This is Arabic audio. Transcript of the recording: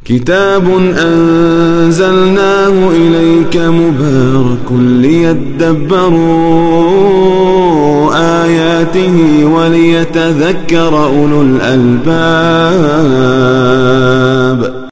كتاب أنزلناه إليك مبارك ليدبروا آياته وليتذكر أولو الألباب.